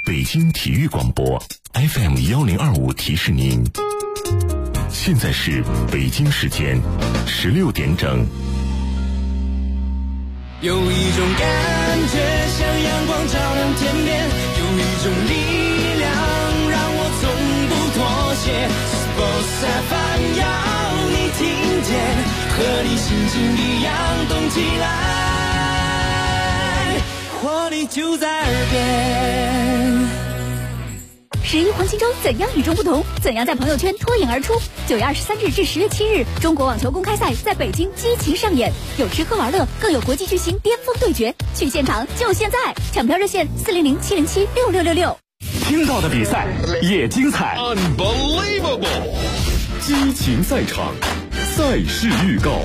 北京体育广播 FM1025提示您，现在是北京时间16点整。 有一种感觉像阳光照亮天边，有一种力量让我从不妥协。Sports FM 要你听见，和你心情一样动起来，活力就在耳边。 11黄金周怎样与众不同？怎样在朋友圈脱颖而出？9月23日至10月7日，中国网球公开赛在北京激情上演，有吃喝玩乐，更有国际巨星巅峰对决。去现场就现在，抢票热线400-707-6666。 听到的比赛也精彩 ，Unbelievable！ 激情赛场，赛事预告。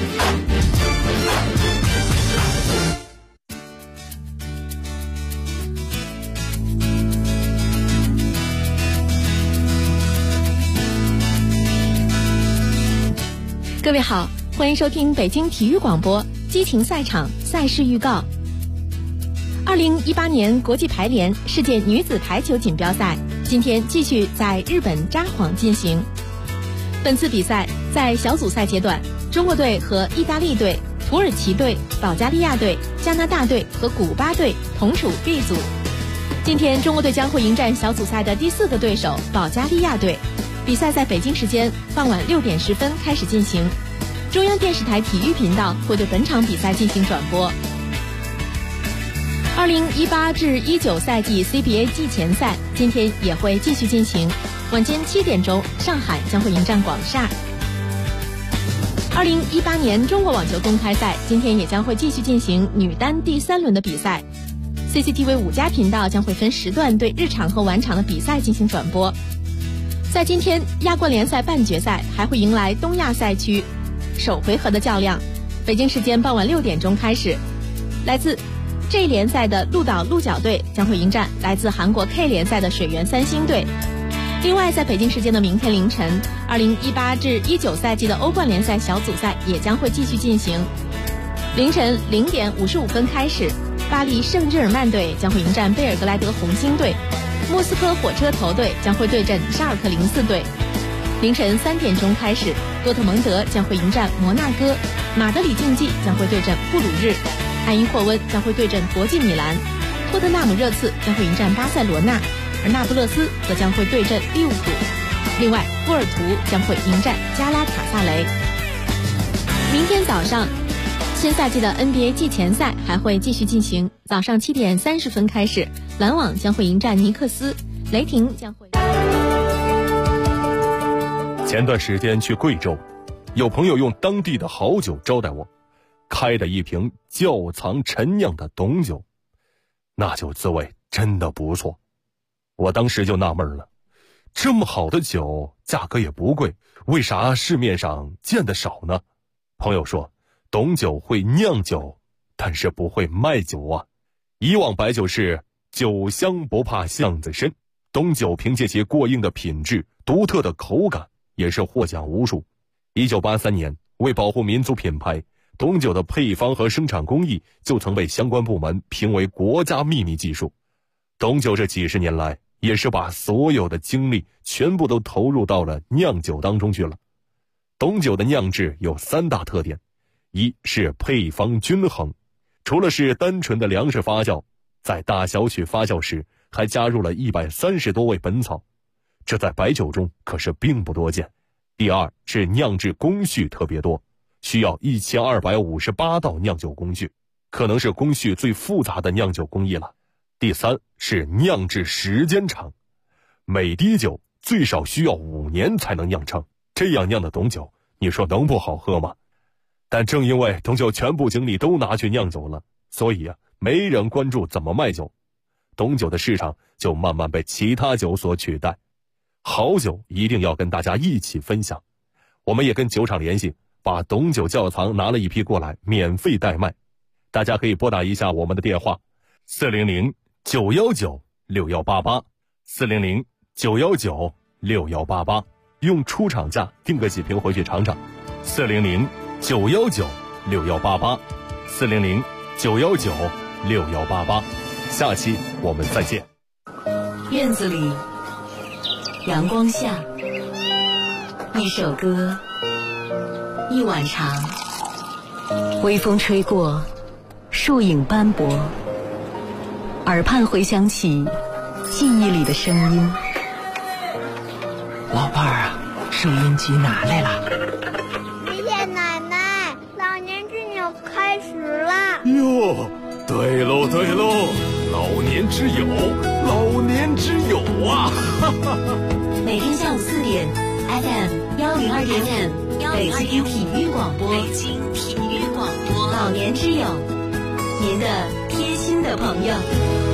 各位好，欢迎收听北京体育广播激情赛场赛事预告。2018年国际排联世界女子排球锦标赛今天继续在日本札幌进行。本次比赛在小组赛阶段，中国队和意大利队、土耳其队、保加利亚队、加拿大队和古巴队同处 B 组。今天中国队将会迎战小组赛的第4个对手保加利亚队。比赛在北京时间傍晚6点10分开始进行，中央电视台体育频道会对本场比赛进行转播。2018至19赛季 CBA 季前赛今天也会继续进行，晚间7点钟，上海将会迎战广厦。2018年中国网球公开赛今天也将会继续进行女单第3轮的比赛。CCTV 5家频道将会分时段对日场和晚场的比赛进行转播。在今天亚冠联赛半决赛还会迎来东亚赛区首回合的较量，北京时间傍晚6点钟开始。来自 J 联赛的鹿岛鹿角队将会迎战来自韩国 K 联赛的水原三星队。另外在北京时间的明天凌晨，2018至19赛季的欧冠联赛小组赛也将会继续进行。凌晨0点55分开始，巴黎圣日耳曼队将会迎战贝尔格莱德红星队，莫斯科火车头队将会对阵沙尔克04队。凌晨3点钟开始，多特蒙德将会迎战摩纳哥，马德里竞技将会对阵布鲁日，埃因霍温将会对阵国际米兰，托特纳姆热刺将会迎战巴塞罗那，而那不勒斯则将会对阵利物浦。另外，波尔图将会迎战加拉塔萨雷。明天早上，新赛季的 NBA 季前赛还会继续进行，早上7点30分开始，篮网将会迎战尼克斯，雷霆将会。 前段时间去贵州，有朋友用当地的好酒招待我，开的一瓶窖藏陈酿的董酒，那酒滋味真的不错。我当时就纳闷了，这么好的酒价格也不贵，为啥市面上见得少呢？朋友说，董酒会酿酒，但是不会卖酒啊。以往白酒是酒香不怕巷子深，董酒凭借其过硬的品质、独特的口感，也是获奖无数。1983年，为保护民族品牌，董酒的配方和生产工艺就曾被相关部门评为国家秘密技术。董酒这几十年来，也是把所有的精力全部都投入到了酿酒当中去了。董酒的酿制有3大特点，一是配方均衡，除了是单纯的粮食发酵，在大小曲发酵时还加入了130多味本草，这在白酒中可是并不多见。第二是酿制工序特别多，需要1258道酿酒工序，可能是工序最复杂的酿酒工艺了。第三是酿制时间长，每滴酒最少需要5年才能酿成，这样酿的董酒，你说能不好喝吗？但正因为董酒全部精力都拿去酿酒了，所以没人关注怎么卖酒，董酒的市场就慢慢被其他酒所取代。好酒一定要跟大家一起分享，我们也跟酒厂联系，把董酒窖藏拿了一批过来，免费代卖。大家可以拨打一下我们的电话400-919-6188 400-919-6188，用出厂价订个几瓶回去尝尝。400-919-6188 400-919-6188，下期我们再见。 院子里，阳光下，一首歌，一碗茶，微风吹过，树影斑驳，耳畔回响起记忆里的声音。 老伴儿啊，收音机拿来了。 爷爷奶奶，老年之友开始了。 哟，对喽对喽，老年之友，老年之友啊！ 每天下午4点 FM 102.5，北京体育广播，北京体育广播，老年之友，您的贴心的朋友。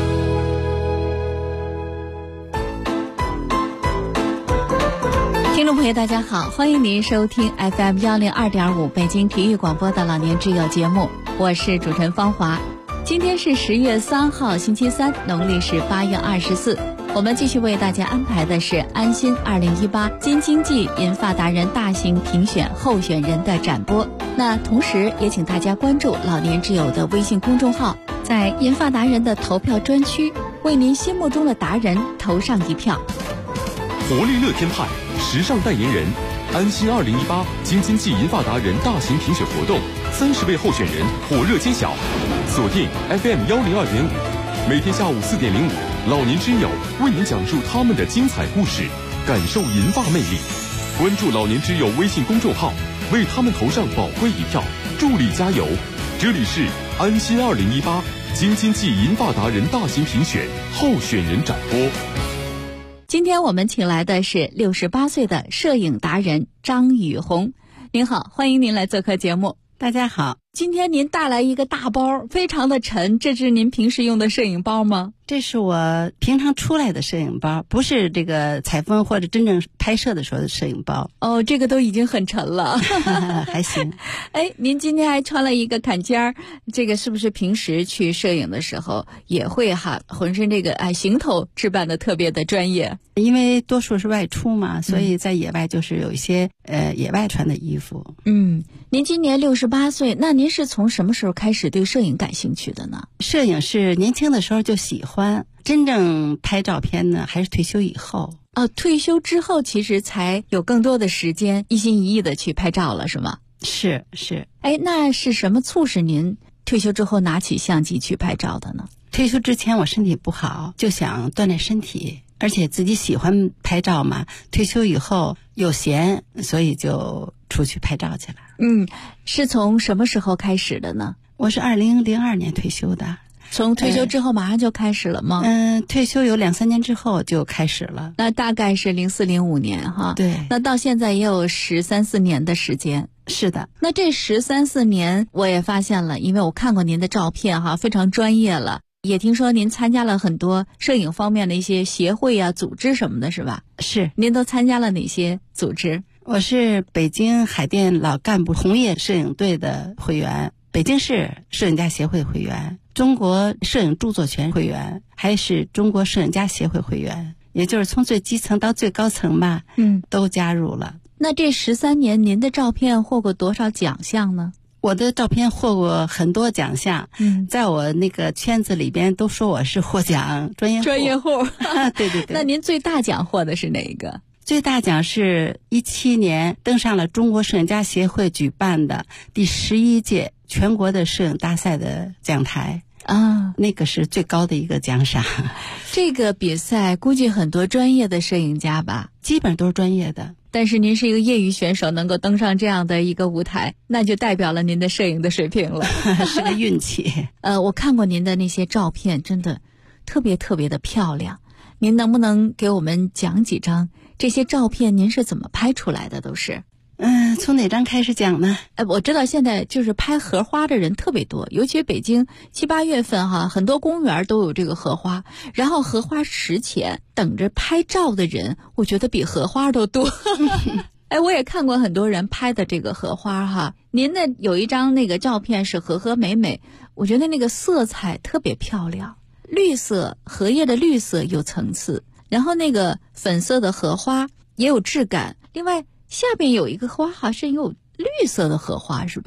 听众朋友大家好，欢迎您收听 FM 102.5北京体育广播的老年之友节目，我是主持人方华。今天是10月3号星期三，农历是8月24。我们继续为大家安排的是安心2018京津冀银发达人大型评选候选人的展播。那同时也请大家关注老年之友的微信公众号，在银发达人的投票专区为您心目中的达人投上一票。 活力乐天派时尚代言人，安心2018京津冀银发达人大型评选活动，30位候选人火热揭晓。锁定 FM 102.5，每天下午4点05，老年之友为您讲述他们的精彩故事，感受银发魅力。关注老年之友微信公众号，为他们投上宝贵一票，助力加油。这里是安心2018京津冀银发达人大型评选候选人展播。 今天我们请来的是68岁的摄影达人张雨红。您好，欢迎您来做客节目。 大家好， 今天您带来一个大包，非常的沉，这是您平时用的摄影包吗？ 这是我平常出来的摄影包，不是这个采风或者真正拍摄的时候的摄影包。 哦，这个都已经很沉了。 还行。 哎，您今天还穿了一个坎肩儿，这个是不是平时去摄影的时候也会浑身这个行头置办的特别的专业？ 因为多数是外出嘛，所以在野外就是有一些野外穿的衣服。 您今年68岁，那您是从什么时候开始对摄影感兴趣的呢？ 摄影是年轻的时候就喜欢，真正拍照片呢还是退休以后。 退休之后其实才有更多的时间一心一意的去拍照了，是吗？ 是。 哎，那是什么促使您退休之后拿起相机去拍照的呢？ 退休之前我身体不好，就想锻炼身体，而且自己喜欢拍照嘛。退休以后又闲，所以就出去拍照去了。 是从什么时候开始的呢？ 我是2002年退休的。 从退休之后马上就开始了吗？ 退休有2-3年之后就开始了。 那大概是04、05年哈。 对。 那到现在也有13、14年的时间。 是的。 那这13、14年我也发现了，因为我看过您的照片哈，非常专业了。也听说您参加了很多摄影方面的一些协会啊、组织什么的，是吧？ 是。 您都参加了哪些组织？ 我是北京海淀老干部红叶摄影队的会员，北京市摄影家协会会员，中国摄影著作权会员，还是中国摄影家协会会员，也就是从最基层到最高层吧，都加入了。 那这13年您的照片获过多少奖项呢？ 我的照片获过很多奖项，在我那个圈子里边都说我是获奖专业户。对。 那您最大奖获的是哪一个？ 最大奖是17年登上了中国摄影家协会举办的第11届全国的摄影大赛的讲台啊，那个是最高的一个奖赏。 这个比赛估计很多专业的摄影家吧？ 基本都是专业的。 但是您是一个业余选手，能够登上这样的一个舞台，那就代表了您的摄影的水平了。 是个运气。 我看过您的那些照片，真的特别特别的漂亮。您能不能给我们讲几张这些照片您是怎么拍出来的？都是从哪张开始讲呢？ 我知道现在就是拍荷花的人特别多，尤其北京7、8月份哈，很多公园都有这个荷花，然后荷花池前等着拍照的人，我觉得比荷花都多。我也看过很多人拍的这个荷花哈。您的有一张那个照片是和和美美，我觉得那个色彩特别漂亮，绿色，荷叶的绿色有层次，然后那个粉色的荷花也有质感。另外下边有一个花，好像有绿色的荷花是吧？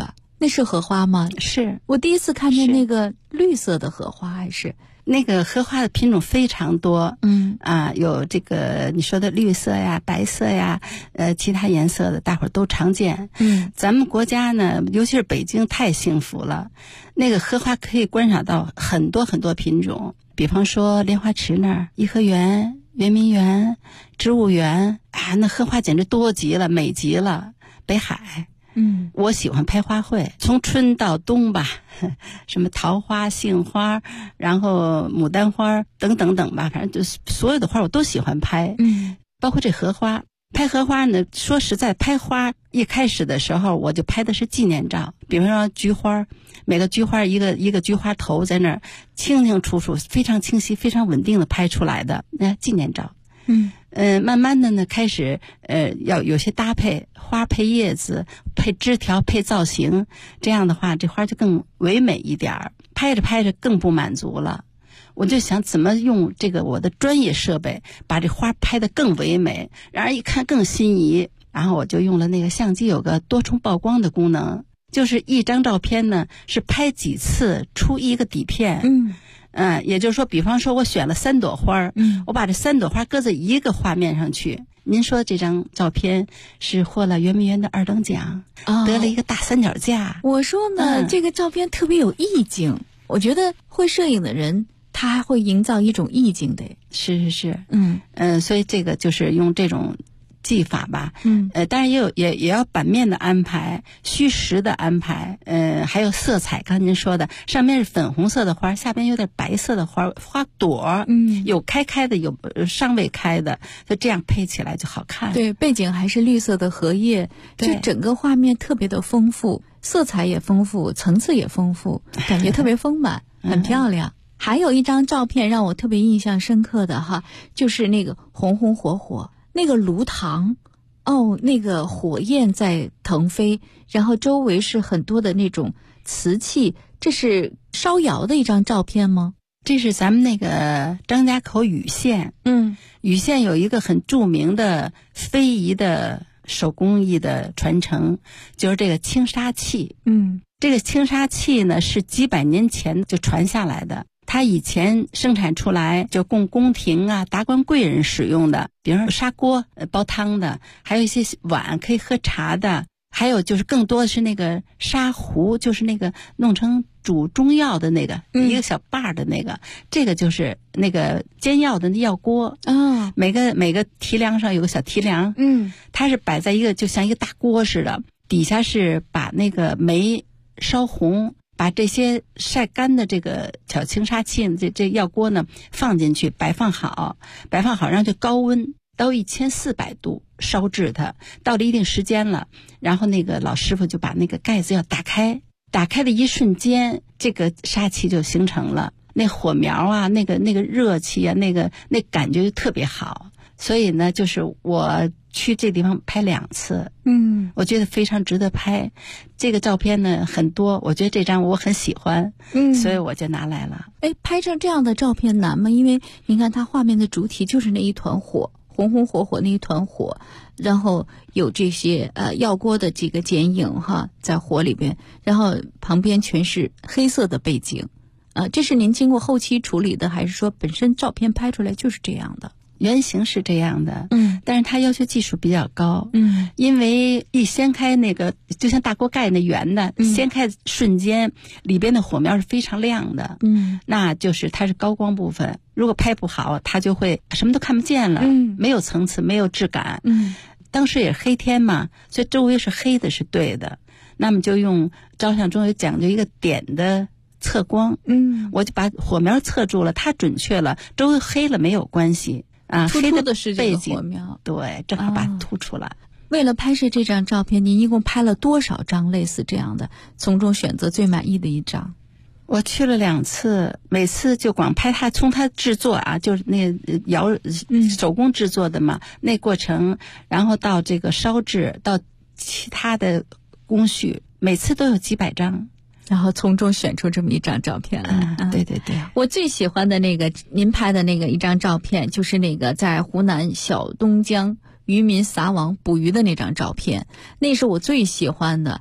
那是荷花吗？ 是， 我第一次看见那个绿色的荷花，还是那个荷花的品种非常多。有这个你说的绿色呀、白色呀，其他颜色的大伙儿都常见。咱们国家呢，尤其是北京太幸福了，那个荷花可以观赏到很多很多品种，比方说莲花池那儿、颐和园、圆明园、植物园啊，那荷花简直多极了，美极了。北海。我喜欢拍花卉，从春到冬吧，什么桃花、杏花，然后牡丹花等等等吧，反正就是所有的花我都喜欢拍。包括这荷花。拍荷花呢，说实在，拍花一开始的时候我就拍的是纪念照，比方说菊花，每个菊花一个菊花头在那儿清清楚楚，非常清晰、非常稳定的拍出来的纪念照。慢慢的呢，开始要有些搭配，花配叶子，配枝条，配造型，这样的话这花就更唯美一点。拍着拍着更不满足了，我就想怎么用这个我的专业设备把这花拍得更唯美，让人一看更心仪。然后我就用了那个相机有个多重曝光的功能，就是一张照片呢是拍几次出一个底片。也就是说，比方说我选了3朵花，我把这3朵花搁在一个画面上去。您说这张照片是获了圆明园的2等奖，得了一个大三脚架。 我说呢，这个照片特别有意境，我觉得会摄影的人他还会营造一种意境的。 是。所以这个就是用这种技法吧。当然也要版面的安排，虚实的安排，还有色彩。刚才您说的，上面是粉红色的花，下边有点白色的花朵，有开的，有尚未开的，就这样配起来就好看。 对，背景还是绿色的荷叶，就整个画面特别的丰富，色彩也丰富，层次也丰富，感觉特别丰满，很漂亮。还有一张照片让我特别印象深刻的哈，就是那个红红火火。那个炉膛，那个火焰在腾飞，然后周围是很多的那种瓷器，这是烧窑的一张照片吗？ 这是咱们那个张家口禹县。禹县有一个很著名的非遗的手工艺的传承，就是这个青纱器。这个青纱器呢是几百年前就传下来的。它以前生产出来就供宫廷啊、达官贵人使用的，比如说砂锅煲汤的，还有一些碗可以喝茶的，还有就是更多的是那个砂壶，就是那个弄成煮中药的那个，一个小把的那个，这个就是那个煎药的那药锅。每个提梁上有个小提梁，它是摆在一个就像一个大锅似的，底下是把那个煤烧红，把这些晒干的这个小青纱器这药锅呢放进去，摆放好，然后就高温到1400度烧制它，到了一定时间了，然后那个老师傅就把那个盖子要打开的一瞬间，这个纱器就形成了。那火苗啊，那个热气啊，那感觉就特别好。所以呢，就是我去这地方拍2次，我觉得非常值得拍。这个照片呢很多，我觉得这张我很喜欢，所以我就拿来了。 拍成这样的照片难吗？因为您看它画面的主体就是那一团火，红红火火那一团火，然后有这些药锅的几个剪影哈在火里边，然后旁边全是黑色的背景。这是您经过后期处理的，还是说本身照片拍出来就是这样的？ 原型是这样的，但是它要求技术比较高，因为一掀开那个就像大锅盖那圆的，掀开瞬间里边的火苗是非常亮的，那就是它是高光部分，如果拍不好，它就会什么都看不见了，没有层次，没有质感。当时也是黑天嘛，所以周围是黑的是对的，那么就用照相中有讲究一个点的测光，我就把火苗测住了，它准确了，周围黑了没有关系。 突出的是这个火苗， 对，正好把它突出来。 为了拍摄这张照片，您一共拍了多少张类似这样的，从中选择最满意的一张？ 我去了2次，每次就光拍它，从它制作就是那个手工制作的嘛，那过程，然后到这个烧制，到其他的工序，每次都有几百张。 然后从中选出这么一张照片来。 对。 我最喜欢的那个您拍的那个一张照片，就是那个在湖南小东江渔民撒网捕鱼的那张照片，那是我最喜欢的。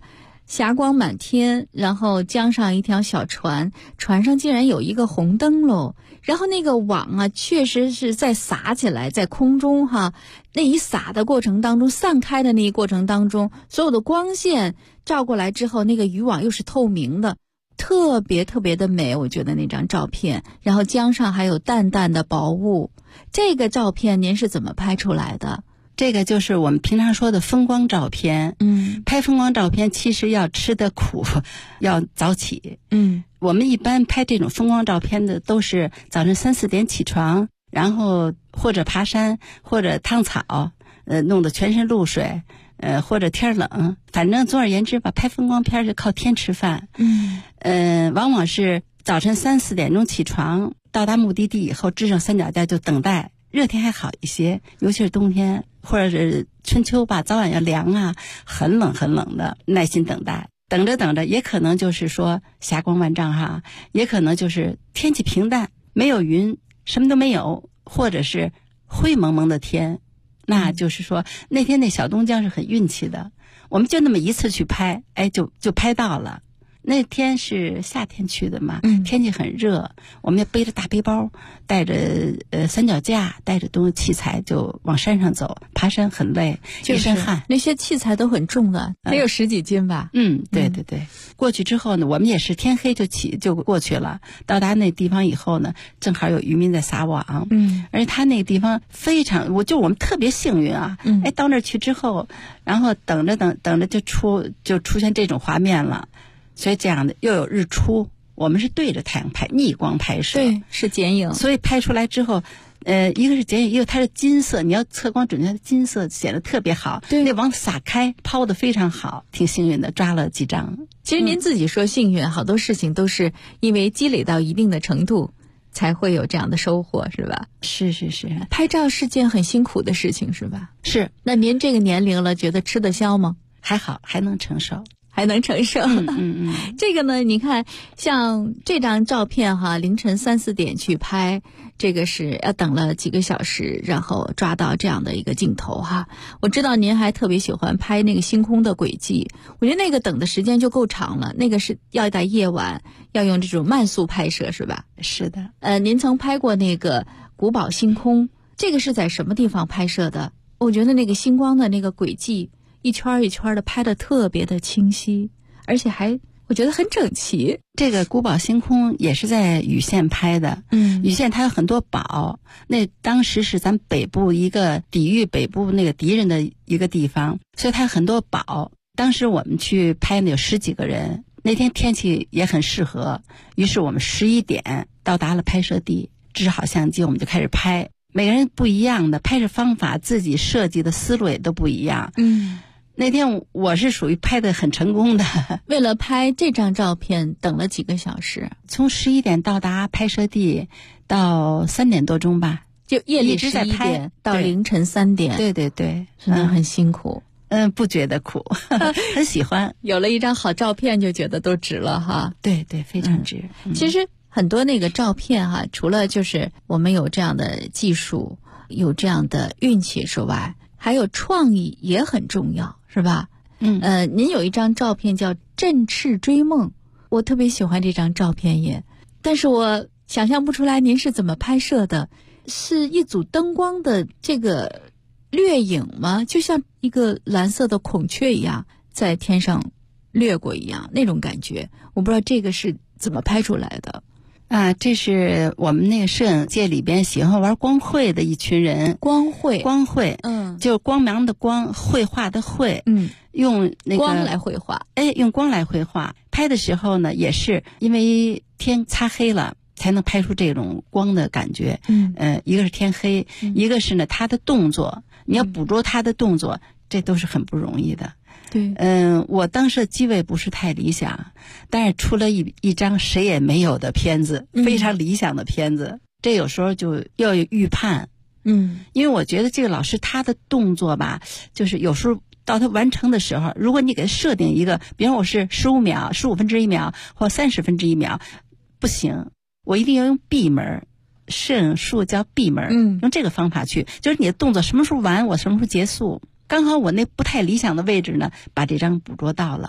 霞光满天，然后江上一条小船，船上竟然有一个红灯笼，然后那个网啊确实是在撒起来，在空中哈，那一撒的过程当中，散开的那一过程当中，所有的光线照过来之后，那个渔网又是透明的，特别特别的美，我觉得那张照片。然后江上还有淡淡的薄雾，这个照片您是怎么拍出来的？ 这个就是我们平常说的风光照片。拍风光照片其实要吃的苦，要早起。我们一般拍这种风光照片的都是早晨3、4点起床，然后或者爬山，或者趟草，弄得全身露水，或者天冷，反正总而言之吧，拍风光片就靠天吃饭。往往是早晨3、4点钟起床，到达目的地以后，支上三脚架就等待。热天还好一些，尤其是冬天或者是春秋吧，早晚要凉啊，很冷很冷的，耐心等待。等着等着，也可能就是说霞光万丈哈，也可能就是天气平淡，没有云，什么都没有，或者是灰蒙蒙的天，那就是说那天那小东江是很运气的，我们就那么一次去拍，就拍到了。那天是夏天去的嘛，天气很热，我们也背着大背包，带着三脚架，带着东西器材就往山上走，爬山很累，一身汗。 那些器材都很重的，得有10几斤吧。 对对对。过去之后呢，我们也是天黑就过去了。到达那地方以后呢，正好有渔民在撒网。而且他那个地方非常，我们特别幸运啊。到那儿去之后，然后等着就出现这种画面了。所以这样的又有日出，我们是对着太阳拍，逆光拍摄， 对，是剪影。 所以拍出来之后，一个是剪影，因为它是金色，你要测光准确，金色显得特别好。对，那网撒开，抛得非常好，挺幸运的，抓了几张。 其实您自己说幸运，好多事情都是因为积累到一定的程度，才会有这样的收获，是吧？ 是是是， 拍照是件很辛苦的事情，是吧？ 是。 那您这个年龄了，觉得吃得消吗？ 还好，还能承受。 还能承受。这个呢，你看像这张照片哈，凌晨3、4点去拍，这个是要等了几个小时，然后抓到这样的一个镜头哈。我知道您还特别喜欢拍那个星空的轨迹，我觉得那个等的时间就够长了，那个是要在夜晚，要用这种慢速拍摄是吧？ 是的。 您曾拍过那个古堡星空，这个是在什么地方拍摄的？我觉得那个星光的那个轨迹一圈一圈的拍得特别的清晰，而且还我觉得很整齐。 这个古堡星空也是在禹县拍的。禹县它有很多堡，那当时是咱北部一个抵御北部那个敌人的一个地方，所以它有很多堡。当时我们去拍呢有10几个人，那天天气也很适合，于是我们11点到达了拍摄地，支好相机我们就开始拍。每个人不一样的拍摄方法，自己设计的思路也都不一样。那天我是属于拍得很成功的。 为了拍这张照片等了几个小时？ 从11点到达拍摄地到3点多钟吧， 就夜里11点到凌晨3点。 对对对， 真的很辛苦。 不觉得苦，很喜欢。 有了一张好照片就觉得都值了哈。 对对，非常值。 其实很多那个照片哈，除了就是我们有这样的技术，有这样的运气之外，还有创意也很重要，是吧？您有一张照片叫《振翅追梦》，我特别喜欢这张照片也，但是我想象不出来您是怎么拍摄的，是一组灯光的这个掠影吗？就像一个蓝色的孔雀一样在天上掠过一样，那种感觉，我不知道这个是怎么拍出来的。 这是我们那个摄影界里边喜欢玩光绘的一群人。光绘，就光芒的光，绘画的绘。用那个光来绘画。 用光来绘画。拍的时候呢，也是因为天擦黑了，才能拍出这种光的感觉。一个是天黑，一个是呢他的动作，你要捕捉他的动作，这都是很不容易的。 对， 我当时的机位不是太理想，但是出了一张谁也没有的片子，非常理想的片子。这有时候就要有预判，因为我觉得这个老师他的动作吧，就是有时候到他完成的时候，如果你给他设定一个，比方我是15秒、15分之1秒或30分之1秒，不行，我一定要用闭门。摄影术叫闭门，用这个方法去，就是你的动作什么时候完，我什么时候结束。刚好我那不太理想的位置呢，把这张捕捉到了。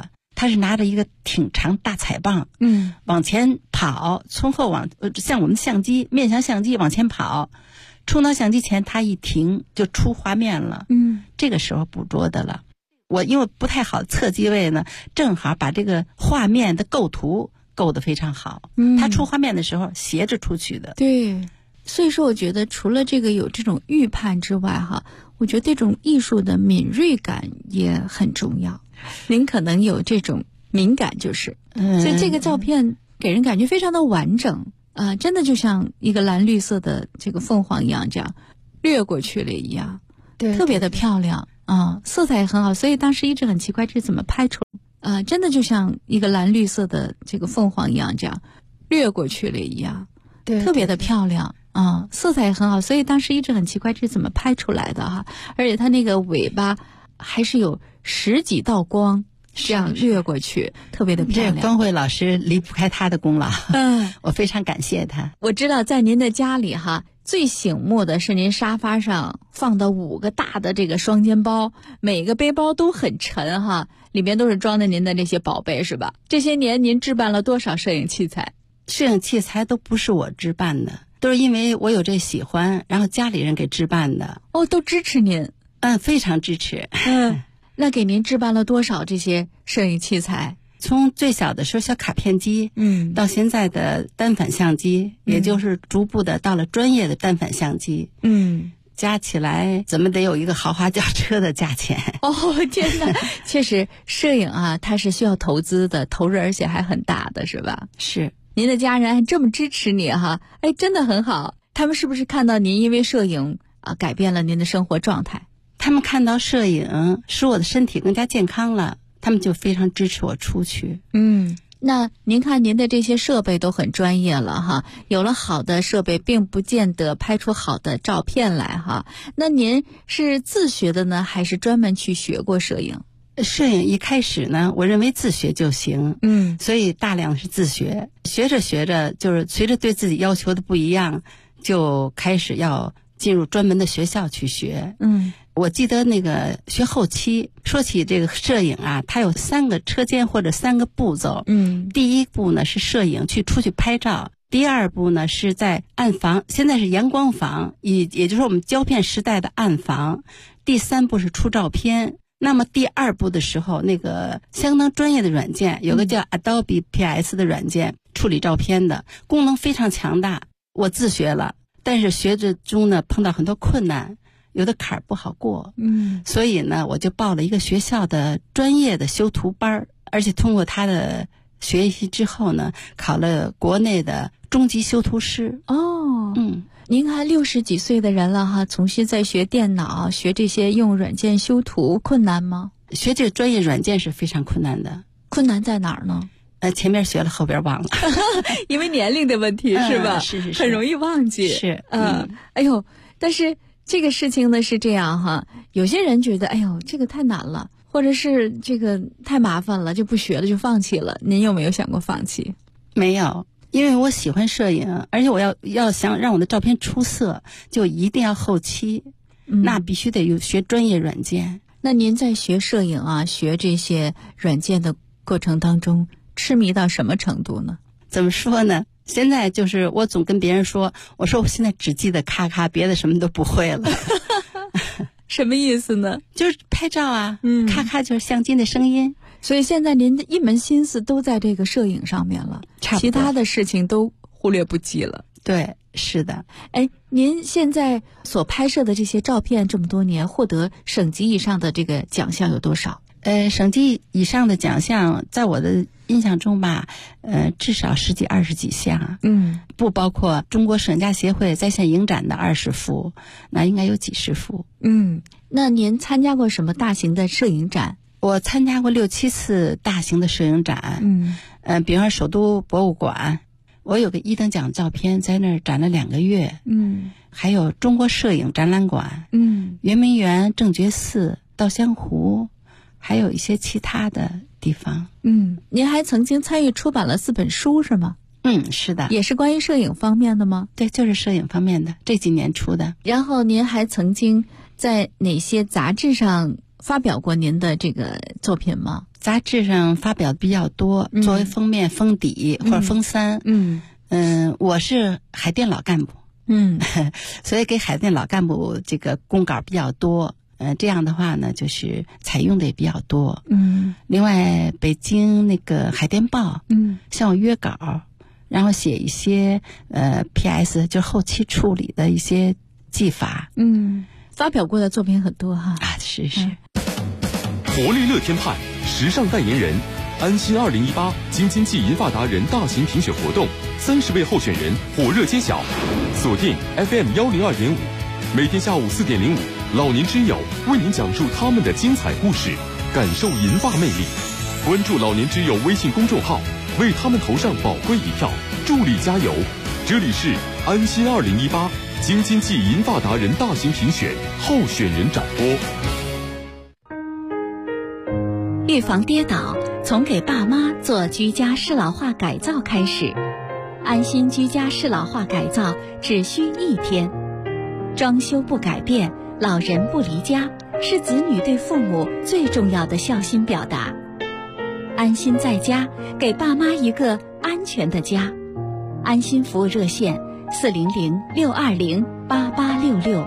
他是拿着一个挺长大彩棒，往前跑，从后往像我们相机面向相机往前跑，冲到相机前他一停就出画面了，这个时候捕捉的了。我因为不太好测机位呢，正好把这个画面的构图构得非常好，他出画面的时候斜着出去的。 对，所以说我觉得除了这个有这种预判之外哈，我觉得这种艺术的敏锐感也很重要。您可能有这种敏感，就是所以这个照片给人感觉非常的完整啊，真的就像一个蓝绿色的这个凤凰一样，这样掠过去了一样，对，特别的漂亮啊，色彩也很好。所以当时一直很奇怪这是怎么拍出来啊，真的就像一个蓝绿色的这个凤凰一样，这样掠过去了一样，对，特别的漂亮啊，色彩也很好。所以当时一直很奇怪这是怎么拍出来的哈，而且它那个尾巴还是有10几道光这样掠过去，特别的漂亮。 这光慧老师离不开他的功劳，我非常感谢他。 我知道在您的家里哈，最醒目的是您沙发上放的5个大的这个双肩包，每个背包都很沉哈，里面都是装的您的这些宝贝是吧？这些年您置办了多少摄影器材？ 摄影器材都不是我置办的，都是因为我有这喜欢，然后家里人给置办的。 哦，都支持您？ 非常支持。 那给您置办了多少这些摄影器材？ 从最小的时候小卡片机，到现在的单反相机，也就是逐步的到了专业的单反相机，加起来怎么得有一个豪华轿车的价钱。 哦天哪，确实摄影啊，它是需要投资的，投入而且还很大的，是吧？ 是。 您的家人还这么支持你哈，真的很好。他们是不是看到您因为摄影啊改变了您的生活状态？ 他们看到摄影使我的身体更加健康了，他们就非常支持我出去。 那您看您的这些设备都很专业了哈，有了好的设备并不见得拍出好的照片来哈。那您是自学的呢，还是专门去学过摄影？ 摄影一开始呢，我认为自学就行，所以大量是自学。学着学着，就是随着对自己要求的不一样，就开始要进入专门的学校去学。我记得那个学后期，说起这个摄影啊，它有3个车间或者3个步骤。第一步呢是摄影出去拍照，第2步呢是在暗房，现在是阳光房，也就是我们胶片时代的暗房。第3步是出照片。那么第2步的时候，那个相当专业的软件，有个叫 Adobe PS 的软件，处理照片的，功能非常强大。我自学了，但是学着中呢碰到很多困难，有的坎儿不好过，所以呢我就报了一个学校的专业的修图班，而且通过他的学习之后呢，考了国内的中级修图师。 您看60几岁的人了哈，重新再学电脑，学这些用软件修图，困难吗？ 学这个专业软件是非常困难的。 困难在哪儿呢？ 前面学了，后边忘了。 因为年龄的问题是吧？ 是， 很容易忘记。 是， 但是这个事情呢是这样哈，有些人觉得这个太难了，或者是这个太麻烦了，就不学了，就放弃了。您有没有想过放弃？ 没有，因为我喜欢摄影，而且我要想让我的照片出色，就一定要后期，那必须得有学专业软件。 那您在学摄影啊，学这些软件的过程当中，痴迷到什么程度呢？ 怎么说呢？现在就是我总跟别人说，我说我现在只记得咔咔，别的什么都不会了。 什么意思呢？ 就是拍照啊，咔咔就是相机的声音。 所以现在您的一门心思都在这个摄影上面了，其他的事情都忽略不计了。 对，是的。 您现在所拍摄的这些照片，这么多年获得省级以上的这个奖项有多少？ 省级以上的奖项，在我的印象中吧，至少10几20几项。不包括中国摄影家协会在线影展的20幅，那应该有几十幅。 那您参加过什么大型的摄影展？ 我参加过6、7次大型的摄影展。比方说首都博物馆，我有个1等奖照片在那儿展了2个月。还有中国摄影展览馆，圆明园、正觉寺、稻香湖，还有一些其他的地方。 您还曾经参与出版了4本书是吗？ 是的。 也是关于摄影方面的吗？ 对，就是摄影方面的，这几年出的。 然后您还曾经在哪些杂志上发表过您的这个作品吗？ 杂志上发表的比较多，作为封面、封底或者封三。我是海淀老干部，所以给海淀老干部这个公稿比较多。这样的话呢，就是采用的也比较多。另外北京那个海淀报，向我约稿，然后写一些PS， 就是后期处理的一些技法。 发表过的作品很多哈。 是。 活力乐天派时尚代言人，安心2018京津冀银发达人大型评选活动，30位候选人火热揭晓。锁定 FM 102.5，每天下午4点05，老年之友为您讲述他们的精彩故事，感受银发魅力。关注老年之友微信公众号，为他们投上宝贵一票，助力加油。这里是安心2018京津冀银发达人大型评选候选人展播。 预防跌倒，从给爸妈做居家适老化改造开始。安心居家适老化改造只需1天，装修不改变，老人不离家，是子女对父母最重要的孝心表达。安心在家，给爸妈一个安全的家。安心服务热线400-620-8866。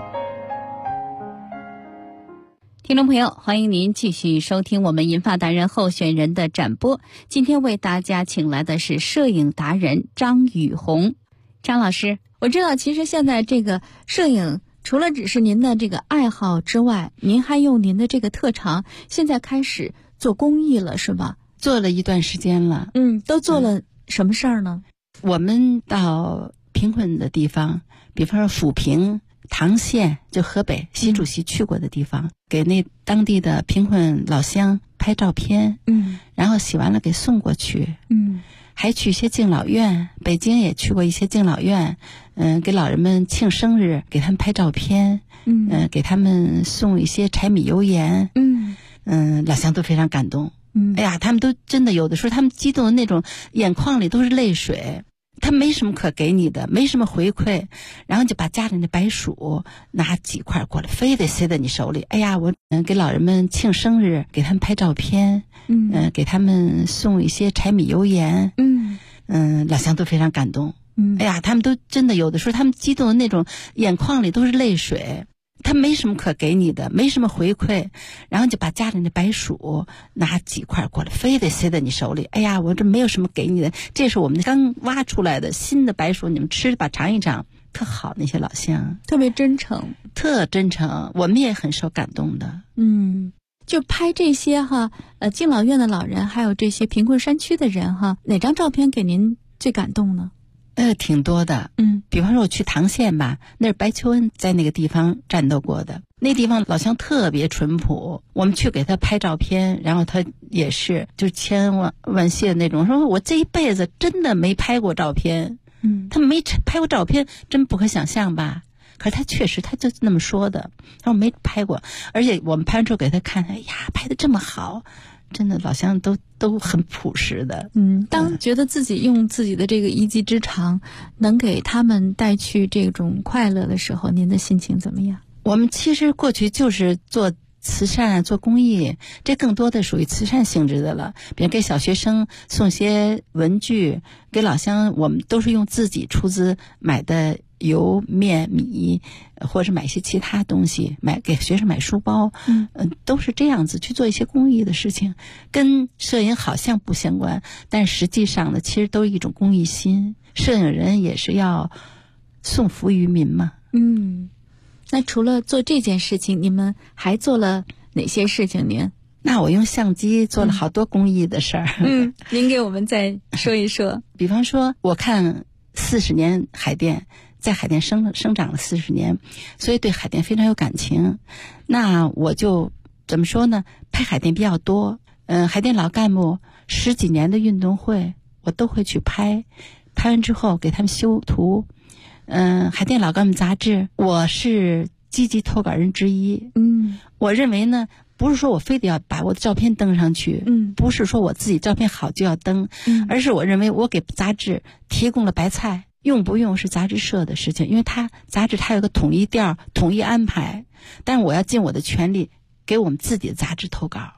听众朋友，欢迎您继续收听我们银发达人候选人的展播。今天为大家请来的是摄影达人张雨红。张老师， 我知道其实现在这个摄影除了只是您的这个爱好之外，您还用您的这个特长现在开始做公益了，是吧？ 做了一段时间了。 都做了什么事儿呢？ 我们到贫困的地方，比方说抚平、唐县，就河北习主席去过的地方，给那当地的贫困老乡拍照片，然后洗完了给送过去，还去一些敬老院，北京也去过一些敬老院，给老人们庆生日，给他们拍照片，给他们送一些柴米油盐，老乡都非常感动。哎呀，他们都真的有的时候他们激动的那种眼眶里都是泪水，他没什么可给你的，没什么回馈，然后就把家里的白薯拿几块过来，非得塞在你手里。哎呀，我给老人们庆生日，给他们拍照片，给他们送一些柴米油盐，老乡都非常感动。哎呀，他们都真的有的时候他们激动的那种眼眶里都是泪水，他没什么可给你的，没什么回馈，然后就把家里的白薯拿几块过来，非得塞在你手里。哎呀，我这没有什么给你的，这是我们刚挖出来的新的白薯，你们吃吧，尝一尝，特好。那些老乡特别真诚， 特真诚，我们也很受感动的。 就拍这些敬老院的老人，还有这些贫困山区的人哪张照片给您最感动呢？ 挺多的。比方说我去唐县吧，那是白求恩在那个地方战斗过的，那地方老乡特别淳朴，我们去给他拍照片，然后他也是就千万万谢那种，说我这一辈子真的没拍过照片。他没拍过照片，真不可想象吧？可是他确实他就那么说的，他说没拍过，而且我们拍完之后给他看，哎呀，拍得这么好，真的老乡都很朴实的。 当觉得自己用自己的这个一技之长能给他们带去这种快乐的时候，您的心情怎么样？ 我们其实过去就是做慈善做公益，这更多的属于慈善性质的了，比如给小学生送些文具，给老乡我们都是用自己出资买的油面米，或者是买一些其他东西，给学生买书包，都是这样子去做一些公益的事情，跟摄影好像不相关，但实际上呢，其实都是一种公益心。摄影人也是要送福于民嘛。 那除了做这件事情，你们还做了哪些事情？您？ 那我用相机做了好多公益的事儿。 您给我们再说一说。 比方说，我看40年海淀，在海淀生长了40年，所以对海淀非常有感情。那我就怎么说呢？拍海淀比较多。海淀老干部10几年的运动会，我都会去拍。拍完之后给他们修图。海淀老干部杂志，我是积极投稿人之一。我认为呢，不是说我非得要把我的照片登上去，不是说我自己照片好就要登，而是我认为我给杂志提供了白菜，用不用是杂志社的事情，因为杂志它有个统一调、统一安排，但是我要尽我的全力给我们自己的杂志投稿，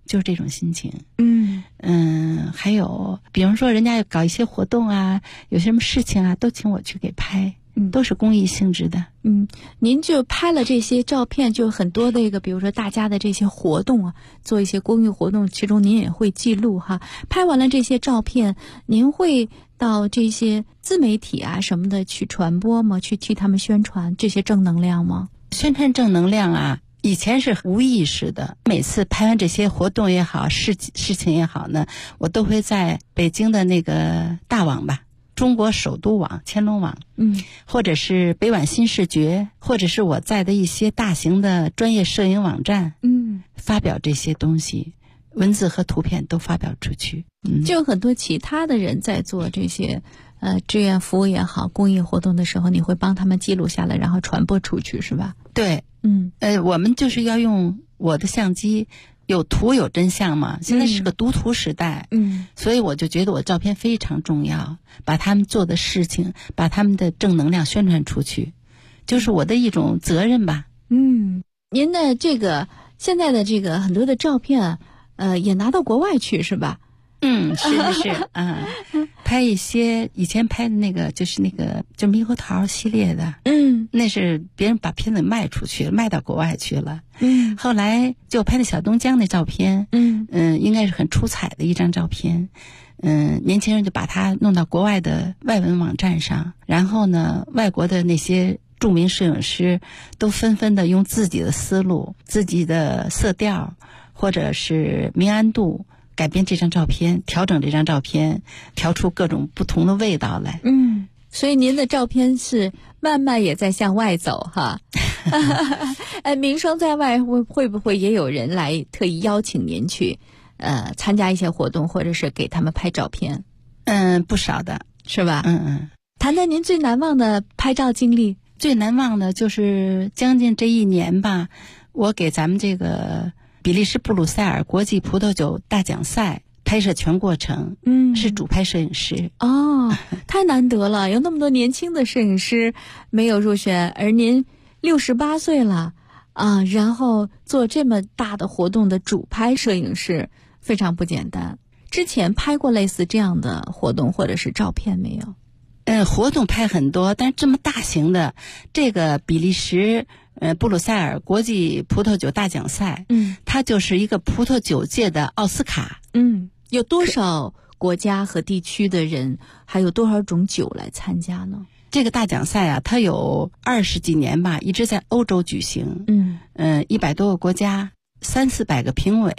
就是这种心情。还有比方说人家搞一些活动啊，有什么事情啊，都请我去给拍，都是公益性质的。 您就拍了这些照片，就很多的一个比如说大家的这些活动啊，做一些公益活动，其中您也会记录哈。拍完了这些照片，您会到这些自媒体啊什么的去传播吗？去替他们宣传这些正能量吗？ 宣传正能量啊，以前是无意识的，每次拍完这些活动也好，事情也好呢，我都会在北京的那个大网吧，中国首都网、乾隆网，或者是北晚新视觉，或者是我在的一些大型的专业摄影网站，发表这些东西，文字和图片都发表出去。 就很多其他的人在做这些志愿服务也好，公益活动的时候，你会帮他们记录下来，然后传播出去，是吧？ 对，我们就是要用我的相机，有图有真相嘛。现在是个读图时代，所以我就觉得我照片非常重要，把他们做的事情，把他们的正能量宣传出去，就是我的一种责任吧。 您的这个现在的这个很多的照片，也拿到国外去是吧？ 是拍一些以前拍的那个就猕猴桃系列的，那是别人把片子卖出去了，卖到国外去了。后来就拍那小东江那照片，应该是很出彩的一张照片。年轻人就把它弄到国外的外文网站上，然后呢，外国的那些著名摄影师都纷纷的用自己的思路、自己的色调或者是明暗度改变这张照片，调整这张照片，调出各种不同的味道来。 所以您的照片是慢慢也在向外走哈。名声在外，会不会也有人来特意邀请您去参加一些活动，或者是给他们拍照片？ 不少的， 是吧？谈谈您最难忘的拍照经历。 最难忘的就是将近这一年吧，我给咱们这个比利时布鲁塞尔国际葡萄酒大奖赛拍摄全过程，是主拍摄影师。 太难得了，有那么多年轻的摄影师没有入选，而您68岁了啊，然后做这么大的活动的主拍摄影师，非常不简单。之前拍过类似这样的活动或者是照片没有？ 活动拍很多，但是这么大型的这个比利时布鲁塞尔国际葡萄酒大奖赛，它就是一个葡萄酒界的奥斯卡。 有多少国家和地区的人，还有多少种酒来参加呢？ 这个大奖赛啊，它有20几年吧，一直在欧洲举行。100多个国家，300-400个评委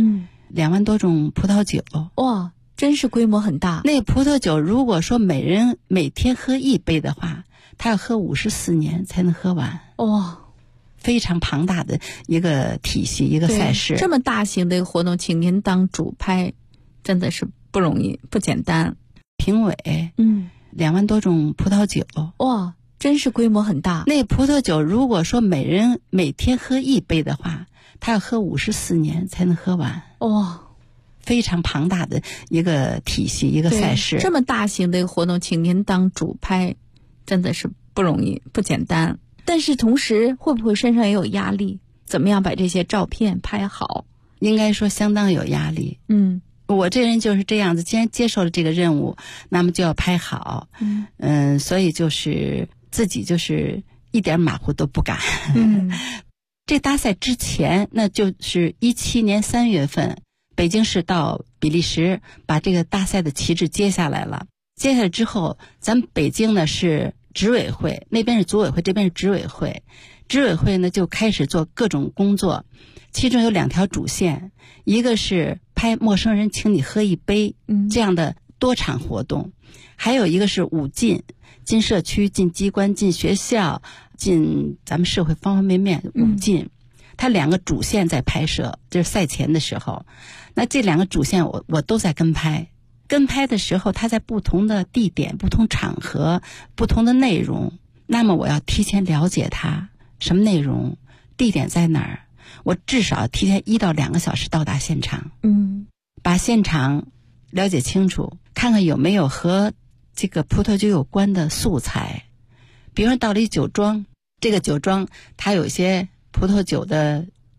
，2万多种葡萄酒。 哇，真是规模很大。 那葡萄酒如果说每人每天喝1杯的话，他要喝54年才能喝完。 哇， 非常庞大的一个体系，一个赛事。 这么大型的一个活动，请您当主拍，真的是不容易，不简单。 评委，2万多种葡萄酒。 哇，真是规模很大。 那葡萄酒如果说每人每天喝1杯的话，他要喝54年才能喝完。 哇， 非常庞大的一个体系，一个赛事。 这么大型的一个活动，请您当主拍，真的是不容易，不简单。但是同时会不会身上也有压力？怎么样把这些照片拍好？ 应该说相当有压力。我这人就是这样子，既然接受了这个任务，那么就要拍好。所以就是自己就是一点马虎都不敢。这大赛之前，那就是17年3月份，北京市到比利时把这个大赛的旗帜接下来了。接下来之后，咱们北京呢是执委会，那边是组委会，这边是执委会。执委会呢就开始做各种工作，其中有2条主线，一个是拍陌生人请你喝1杯这样的多场活动，还有一个是5进，进社区、进机关、进学校、进咱们社会方方面面5进。它2个主线在拍摄，就是赛前的时候。那这2个主线我都在跟拍。跟拍的时候，它在不同的地点、不同场合、不同的内容，那么我要提前了解它什么内容，地点在哪儿，我至少提前1到2个小时到达现场。把现场了解清楚，看看有没有和这个葡萄酒有关的素材。比如说到了一酒庄，这个酒庄它有一些葡萄酒的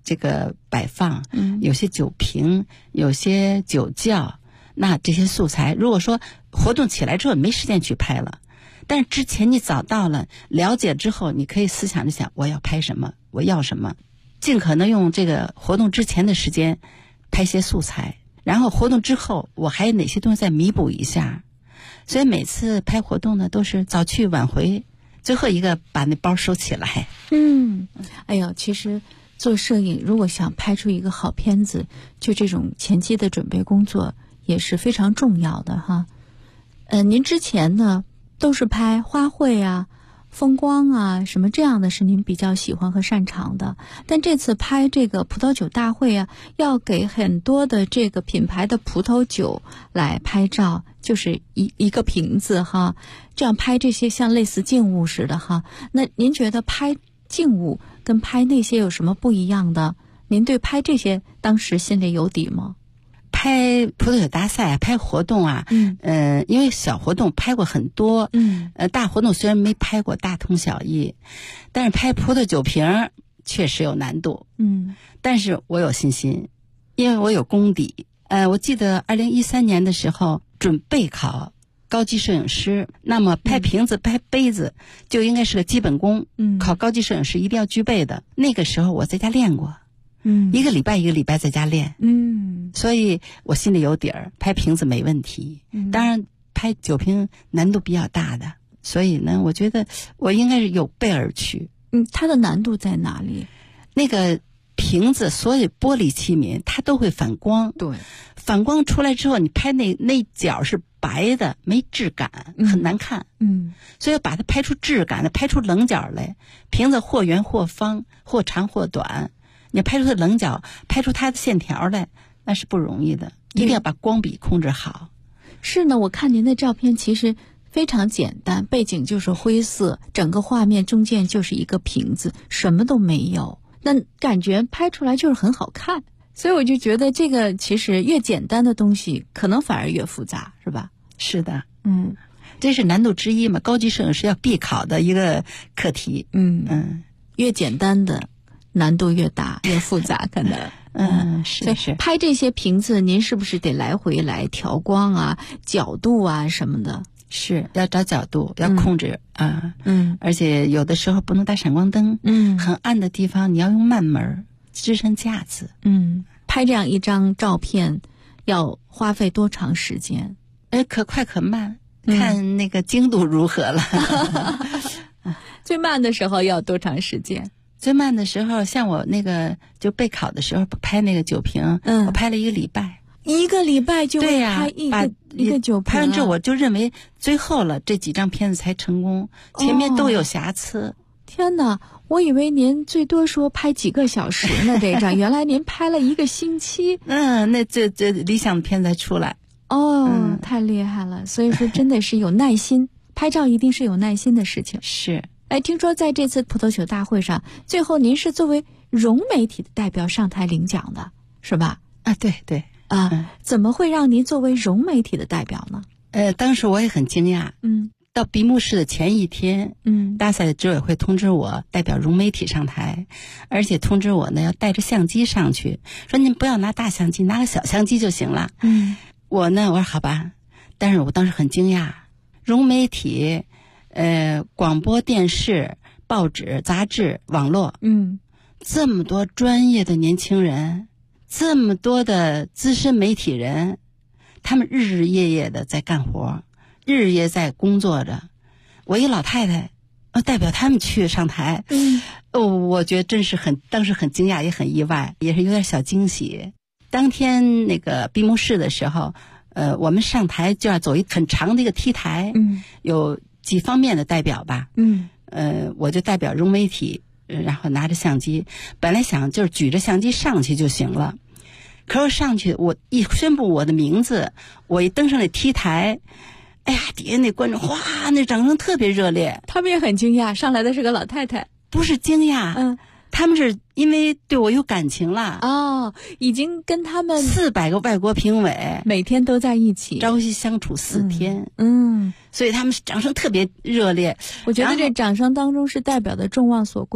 这个摆放，有些酒瓶，有些酒窖，那这些素材，如果说活动起来之后没时间去拍了，但是之前你找到了，了解之后，你可以思想着想我要拍什么，我要什么，尽可能用这个活动之前的时间拍些素材，然后活动之后我还有哪些东西再弥补一下。所以每次拍活动呢，都是早去晚回，最后一个把那包收起来。 哎呦，其实做摄影如果想拍出一个好片子，就这种前期的准备工作也是非常重要的哈。您之前呢都是拍花卉啊、风光啊什么这样的是您比较喜欢和擅长的，但这次拍这个葡萄酒大会啊，要给很多的这个品牌的葡萄酒来拍照，就是一个瓶子哈，这样拍这些像类似静物似的哈。那您觉得拍静物跟拍那些有什么不一样的？您对拍这些当时心里有底吗？ 拍葡萄酒大赛拍活动啊，因为小活动拍过很多，大活动虽然没拍过，大同小异，但是拍葡萄酒瓶确实有难度，但是我有信心，因为我有功底。我记得2013年的时候准备考高级摄影师，那么拍瓶子、拍杯子就应该是个基本功，考高级摄影师一定要具备的。那个时候我在家练过。一个礼拜在家练，所以我心里有底儿，拍瓶子没问题。当然拍酒瓶难度比较大的，所以呢，我觉得我应该是有备而去。 它的难度在哪里？ 那个瓶子，所有玻璃器皿它都会反光，对，反光出来之后，你拍那角是白的，没质感，很难看。所以把它拍出质感来，拍出棱角来。瓶子或圆或方，或长或短。你拍出它的棱角，拍出它的线条来，那是不容易的，一定要把光比控制好。 是呢，我看您的照片其实非常简单，背景就是灰色，整个画面中间就是一个瓶子，什么都没有，那感觉拍出来就是很好看。所以我就觉得这个其实越简单的东西可能反而越复杂，是吧？ 是的，这是难度之一嘛，高级摄影师要必考的一个课题。 越简单的难度越大，越复杂，可能。是。拍这些瓶子，您是不是得来回来调光啊、角度啊什么的？ 是要找角度，要控制而且有的时候不能打闪光灯，很暗的地方你要用慢门支撑架子。 拍这样一张照片要花费多长时间？ 可快可慢，看那个精度如何了。 最慢的时候要多长时间？ 最慢的时候，像我那个就备考的时候拍那个酒瓶，我拍了1个礼拜。 1个礼拜就拍一个酒瓶， 拍完之后我就认为最后了，这几张片子才成功，前面都有瑕疵。 天哪，我以为您最多说拍几个小时呢，这张原来您拍了1个星期。 那这理想的片子才出来。 太厉害了，所以说真的是有耐心，拍照一定是有耐心的事情。 是。 听说在这次葡萄酒大会上，最后您是作为融媒体的代表上台领奖的，是吧？ 对。 怎么会让您作为融媒体的代表呢？ 当时我也很惊讶。到闭幕式的前一天，大赛的执委会通知我代表融媒体上台，而且通知我呢要带着相机上去，说您不要拿大相机，拿个小相机就行了。我说好吧，但是我当时很惊讶，融媒体。广播电视、报纸、杂志、网络，这么多专业的年轻人，这么多的资深媒体人，他们日日夜夜的在干活，日夜在工作着。我一老太太，代表他们去上台，我觉得真是当时很惊讶，也很意外，也是有点小惊喜。当天那个闭幕式的时候，我们上台就要走一很长的一个 T 台，有几方面的代表吧，我就代表融媒体，然后拿着相机，本来想就是举着相机上去就行了，可是上去我一宣布我的名字，我一登上那 T 台，哎呀，底下那观众哗，那掌声特别热烈， 他们也很惊讶，上来的是个老太太， 不是惊讶，他们是因为对我有感情了。 已经跟他们 400个外国评委每天都在一起， 朝夕相处4天。所以他们掌声特别热烈。 我觉得这掌声当中是代表的众望所归。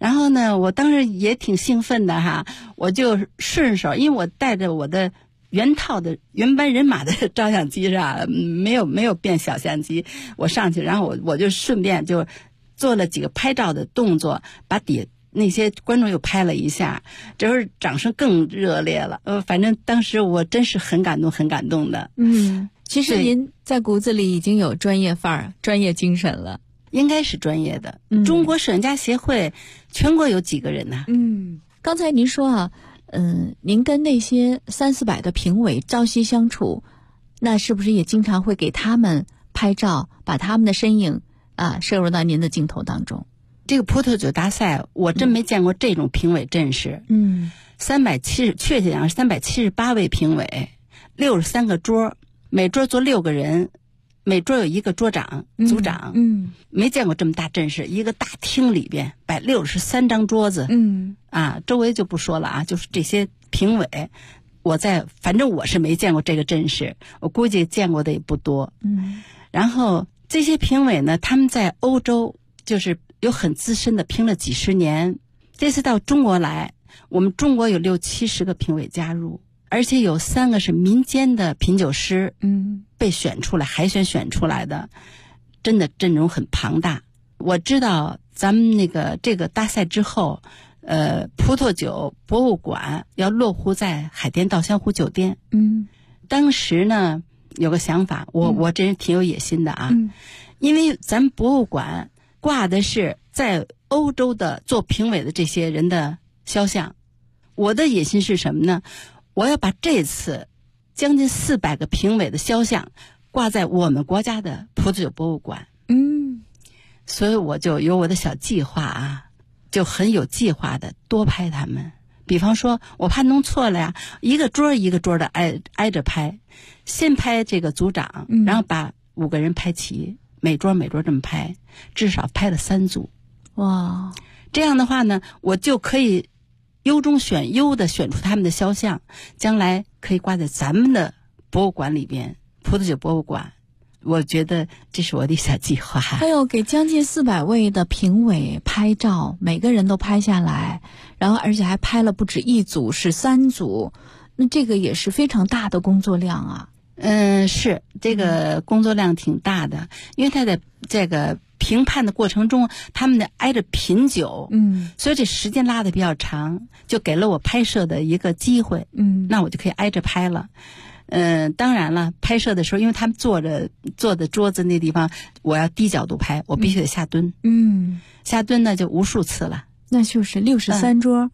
然后呢，我当时也挺兴奋的哈，我就顺手，因为我带着我的原套的原班人马的照相机是吧，没有变小相机，我上去，然后我就顺便就做了几个拍照的动作，把那些观众又拍了一下，这会儿掌声更热烈了。反正当时我真是很感动的。 其实您在骨子里已经有专业范儿、专业精神了。 应该是专业的。中国摄影家协会全国有几个人呢？ 刚才您说啊，您跟那些300-400的评委朝夕相处，那是不是也经常会给他们拍照，把他们的身影摄入到您的镜头当中？ 这个葡萄酒大赛，我真没见过这种评委阵势。确切讲是378位评委，63个桌，每桌坐6个人。每桌有一个桌长、组长，没见过这么大阵势，一个大厅里边摆63张桌子，周围就不说了啊，就是这些评委，反正我是没见过这个阵势，我估计见过的也不多，然后这些评委呢，他们在欧洲就是有很资深的，评了几十年，这次到中国来，我们中国有60-70个评委加入。而且有3个是民间的品酒师，被选出来，海选出来的，真的阵容很庞大。我知道咱们这个大赛之后，葡萄酒博物馆要落户在海淀稻香湖酒店。当时呢有个想法，我这人挺有野心的啊，因为咱们博物馆挂的是在欧洲的做评委的这些人的肖像，我的野心是什么呢？我要把这次将近400个评委的肖像挂在我们国家的葡萄酒博物馆。所以我就有我的小计划啊，就很有计划的多拍他们。比方说我怕弄错了呀，一个桌一个桌的挨着拍，先拍这个组长，然后把5个人拍齐，每桌这么拍，至少拍了3组。 哇， 这样的话呢，我就可以优中选优的选出他们的肖像，将来可以挂在咱们的博物馆里边，葡萄酒博物馆。我觉得这是我的小计划。 还有给将近400位的评委拍照，每个人都拍下来，然后而且还拍了不止1组，是3组，那这个也是非常大的工作量啊。 是这个工作量挺大的，因为他在这个评判的过程中，他们挨着品酒，所以这时间拉得比较长，就给了我拍摄的一个机会，那我就可以挨着拍了。当然了，拍摄的时候，因为他们坐的桌子那地方，我要低角度拍，我必须得下蹲，下蹲呢就无数次了， 那就是63桌，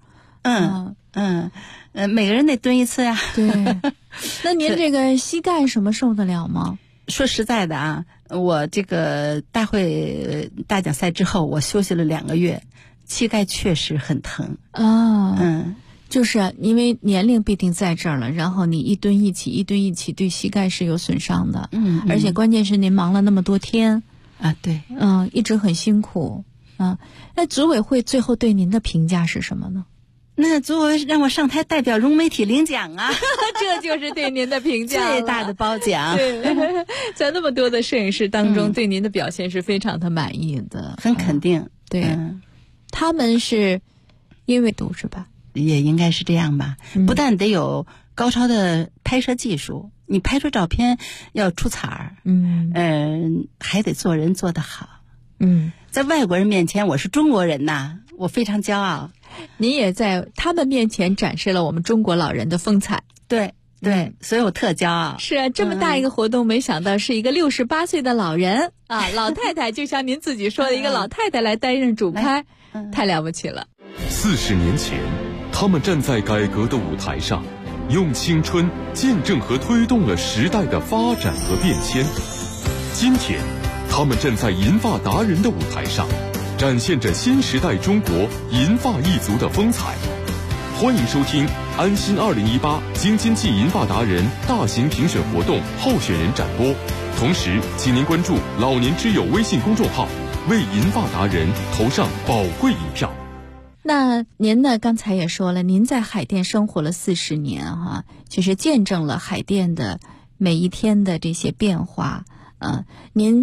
每个人得蹲1次呀。 对，那您这个膝盖什么受得了吗？ 说实在的啊，我这个大奖赛之后，我休息了2个月，膝盖确实很疼啊。就是因为年龄必定在这儿了，然后你一蹲一起，对膝盖是有损伤的。而且关键是您忙了那么多天啊，对， 一直很辛苦啊。那组委会最后对您的评价是什么呢？ 那组委会让我上台代表融媒体领奖啊， 这就是对您的评价， 最大的褒奖。 对，在那么多的摄影师当中，对您的表现是非常的满意的， 很肯定。 对，他们是因为是吧？ 也应该是这样吧。不但得有高超的拍摄技术，你拍出照片要出彩儿，还得做人做得好。在外国人面前，我是中国人呐，我非常骄傲。 您也在他们面前展示了我们中国老人的风采。 对，所以我特骄傲。 是啊，这么大一个活动，没想到是一个68岁的老人啊，老太太，就像您自己说的，一个老太太来担任主拍，太了不起了。 40年前，他们站在改革的舞台上，用青春见证和推动了时代的发展和变迁。今天，他们站在银发达人的舞台上，展现着新时代中国银发一族的风采。欢迎收听安心2018京津冀银发达人大型评选活动候选人展播。同时，请您关注老年之友微信公众号，为银发达人投上宝贵一票。 那您呢？刚才也说了，您在海淀生活了40年哈，其实见证了海淀的每一天的这些变化。您对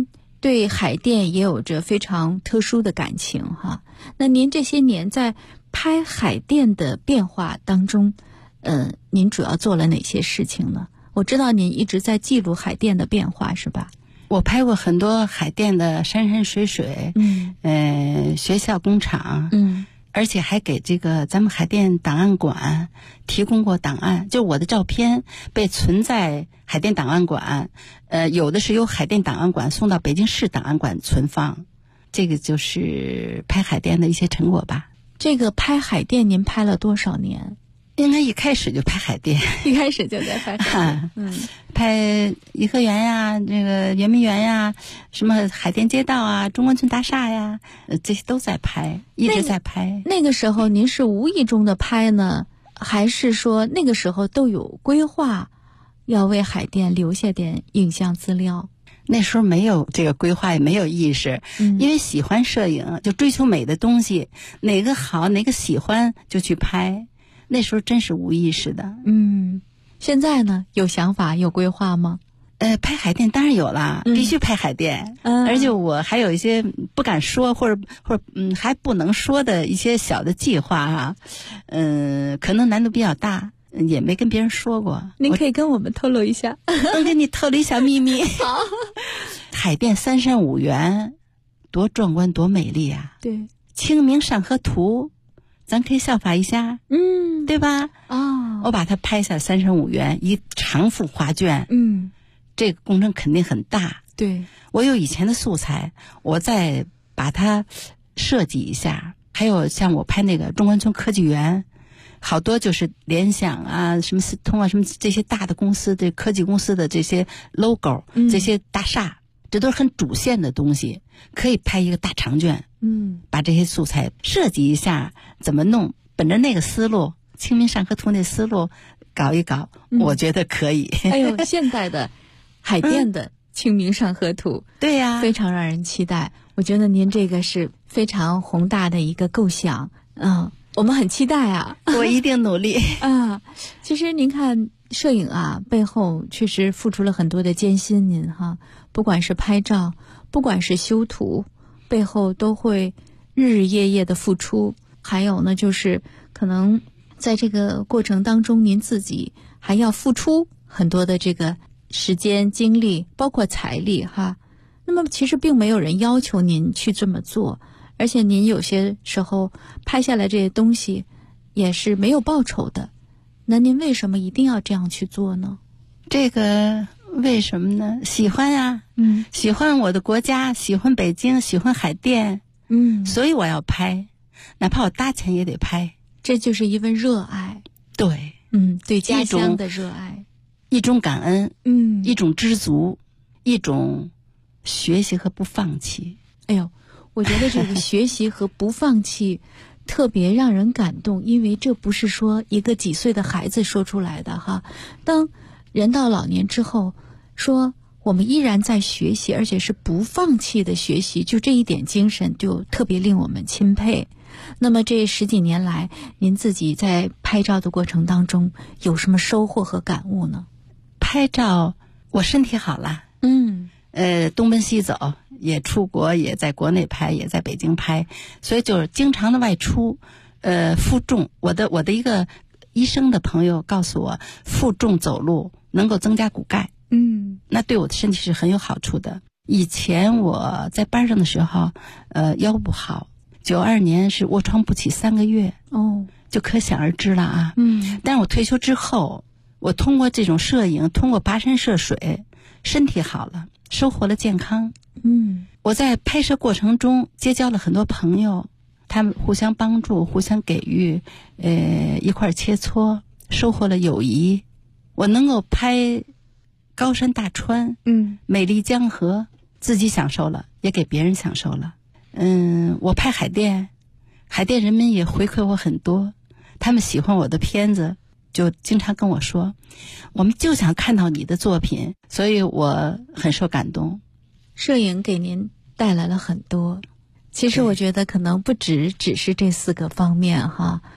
对海淀也有着非常特殊的感情哈。那您这些年在拍海淀的变化当中，您主要做了哪些事情呢？我知道您一直在记录海淀的变化，是吧？ 我拍过很多海淀的山山水水，学校工厂，而且还给这个咱们海淀档案馆提供过档案，就我的照片被存在海淀档案馆，有的是由海淀档案馆送到北京市档案馆存放，这个就是拍海淀的一些成果吧。 这个拍海淀您拍了多少年？ 应该一开始就拍海淀， 一开始就在拍海淀， 拍颐和园呀，这个圆明园呀，什么海淀街道啊，中关村大厦呀，这些都在拍，一直在拍。 那个时候您是无意中的拍呢，还是说那个时候都有规划，要为海淀留下点影像资料？ 那时候没有这个规划，也没有意识，因为喜欢摄影，就追求美的东西，哪个好哪个喜欢就去拍。那时候真是无意识的。 现在呢，有想法有规划吗？ 拍海淀当然有啦，必须拍海淀，而且我还有一些不敢说或者还不能说的一些小的计划啊，可能难度比较大，也没跟别人说过。 您可以跟我们透露一下。 能给你透露一小秘密。 好， 海淀三山五园多壮观多美丽啊。 对， 清明上河图咱可以效法一下，对吧？我把它拍下三山五园一长幅画卷，这个工程肯定很大。 对， 我有以前的素材，我再把它设计一下。还有像我拍那个中关村科技园，好多就是联想啊、什么四通啊、什么这些大的公司的科技公司的这些 logo，这些大厦，这都是很主线的东西，可以拍一个大长卷。把这些素材设计一下，怎么弄？本着那个思路，清明上河图那思路搞一搞，我觉得可以。 哎呦，现代的海淀的清明上河图， 对呀， 非常让人期待。我觉得您这个是非常宏大的一个构想，我们很期待啊！ 我一定努力啊！其实您看摄影啊，背后确实付出了很多的艰辛，您哈，不管是拍照，不管是修图，背后都会日日夜夜的付出。还有呢，就是可能在这个过程当中，您自己还要付出很多的这个时间、精力，包括财力哈。那么其实并没有人要求您去这么做，而且您有些时候拍下来这些东西也是没有报酬的。那您为什么一定要这样去做呢？ 这个为什么呢？喜欢啊，喜欢我的国家，喜欢北京，喜欢海淀，所以我要拍，哪怕我搭钱也得拍。 这就是一份热爱。 对， 对家乡的热爱， 一种感恩，一种知足，一种学习和不放弃。 哎呦，我觉得这个学习和不放弃特别让人感动，因为这不是说一个几岁的孩子说出来的哈。当人到老年之后，说我们依然在学习，而且是不放弃的学习，就这一点精神就特别令我们钦佩。那么这10几年来，您自己在拍照的过程当中有什么收获和感悟呢？ 拍照我身体好了，东奔西走，也出国，也在国内拍，也在北京拍，所以就是经常的外出，负重。我的一个医生的朋友告诉我，负重走路能够增加骨钙，那对我的身体是很有好处的。以前我在班上的时候，腰不好，92年是卧床不起3个月，就可想而知了啊。但是我退休之后，我通过这种摄影，通过跋山涉水，身体好了，收获了健康。我在拍摄过程中结交了很多朋友，他们互相帮助，互相给予，一块切磋，收获了友谊。我能够拍高山大川，美丽江河，自己享受了，也给别人享受了。我拍海淀，海淀人民也回馈我很多，他们喜欢我的片子，就经常跟我说，我们就想看到你的作品，所以我很受感动。 摄影给您带来了很多，其实我觉得可能不只是这4个方面哈，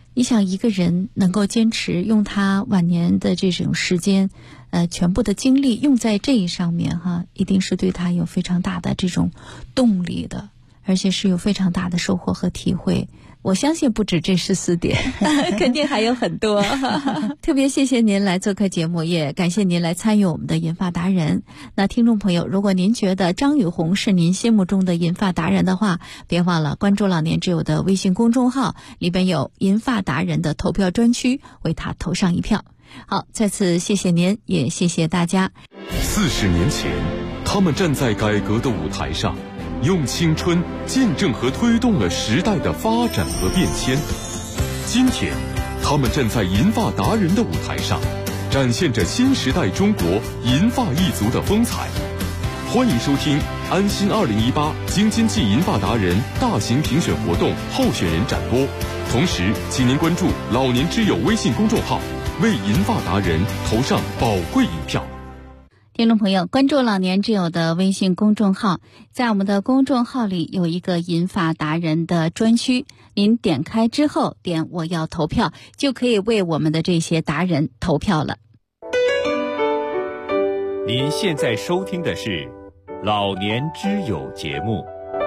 你想一个人能够坚持用他晚年的这种时间，全部的精力用在这一上面哈，一定是对他有非常大的这种动力的，而且是有非常大的收获和体会。我相信不止这14点，肯定还有很多。特别谢谢您来做客节目，也感谢您来参与我们的银发达人。那听众朋友，如果您觉得张雨红是您心目中的银发达人的话，别忘了关注老年之友的微信公众号，里边有银发达人的投票专区，为他投上一票。好，再次谢谢您，也谢谢大家。 40年前，他们站在改革的舞台上，用青春见证和推动了时代的发展和变迁。今天，他们站在银发达人的舞台上，展现着新时代中国银发一族的风采。欢迎收听安心2018京津冀银发达人大型评选活动候选人展播，同时请您关注老年之友微信公众号，为银发达人投上宝贵一票。 听众朋友，关注老年之友的微信公众号，在我们的公众号里有一个银发达人的专区，您点开之后点我要投票，就可以为我们的这些达人投票了。 您现在收听的是老年之友节目。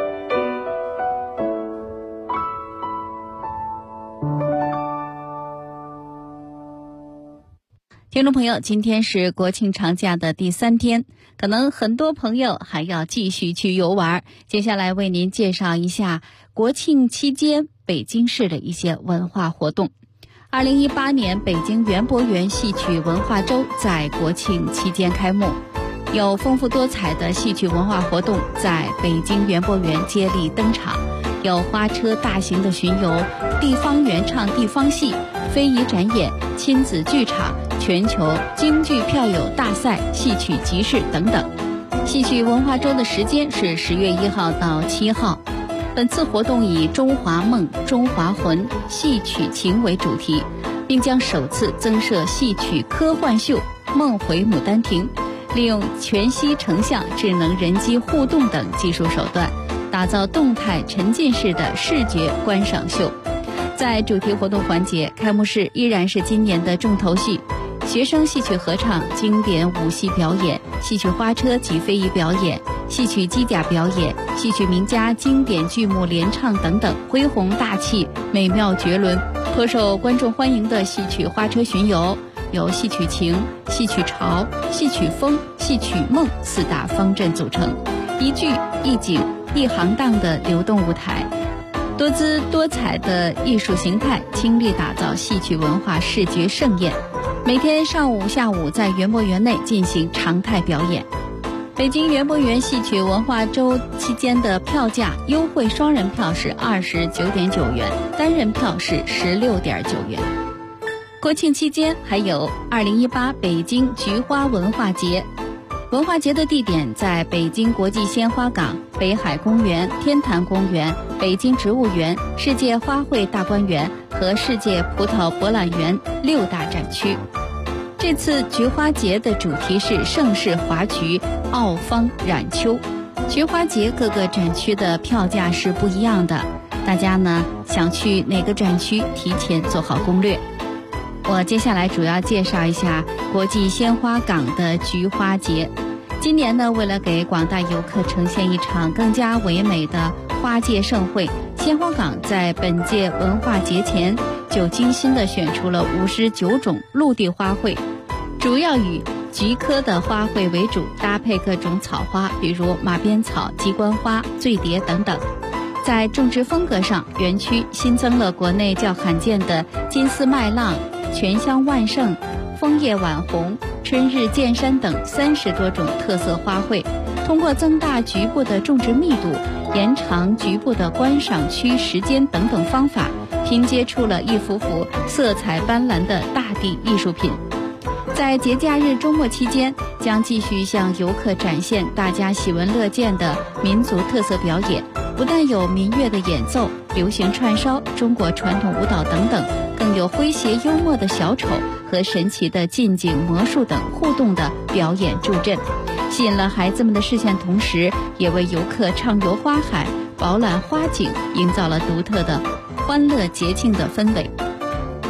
听众朋友，今天是国庆长假的第3天，可能很多朋友还要继续去游玩。接下来为您介绍一下国庆期间北京市的一些文化活动。2018年北京园博园戏曲文化周在国庆期间开幕，有丰富多彩的戏曲文化活动在北京园博园接力登场，有花车大型的巡游、地方原唱地方戏、非遗展演、亲子剧场、全球京剧票友大赛、戏曲集市等等。戏曲文化周的时间是10月1号到7号。本次活动以中华梦、中华魂、戏曲情为主题，并将首次增设戏曲科幻秀《梦回牡丹亭》，利用全息成像、智能人机互动等技术手段，打造动态沉浸式的视觉观赏秀。在主题活动环节，开幕式依然是今年的重头戏，学生戏曲合唱、经典舞戏表演、戏曲花车及非遗表演、戏曲机甲表演、戏曲名家经典剧目联唱等等，恢宏大气，美妙绝伦。颇受观众欢迎的戏曲花车巡游，由戏曲情、戏曲潮、戏曲风、戏曲梦4大方阵组成，一剧一景一行当的流动舞台，多姿多彩的艺术形态倾力打造戏曲文化视觉盛宴。每天上午下午在园博园内进行常态表演。北京园博园戏曲文化周期间的票价优惠，双人票是29.9元，单人票是16.9元。国庆期间还有2018北京菊花文化节。文化节的地点在北京国际鲜花港、北海公园、天坛公园、北京植物园、世界花卉大观园和世界葡萄博览园6大展区。这次菊花节的主题是盛世华菊，奥芳冉秋。菊花节各个展区的票价是不一样的，大家呢想去哪个展区，提前做好攻略。我接下来主要介绍一下国际鲜花港的菊花节。今年呢，为了给广大游客呈现一场更加唯美的花界盛会，鲜花港在本届文化节前就精心地选出了59种陆地花卉，主要以菊科的花卉为主，搭配各种草花，比如马鞭草、鸡冠花、醉蝶等等。在种植风格上，园区新增了国内较罕见的金丝麦浪、全香万盛、枫叶晚红、春日见山等30多种特色花卉，通过增大局部的种植密度、延长局部的观赏区时间等等方法，拼接出了一幅幅色彩斑斓的大地艺术品。在节假日周末期间，将继续向游客展现大家喜闻乐见的民族特色表演，不但有民乐的演奏、流行串烧、中国传统舞蹈等等，更有诙谐幽默的小丑和神奇的近景魔术等互动的表演助阵，吸引了孩子们的视线，同时也为游客畅游花海、饱览花景营造了独特的欢乐节庆的氛围。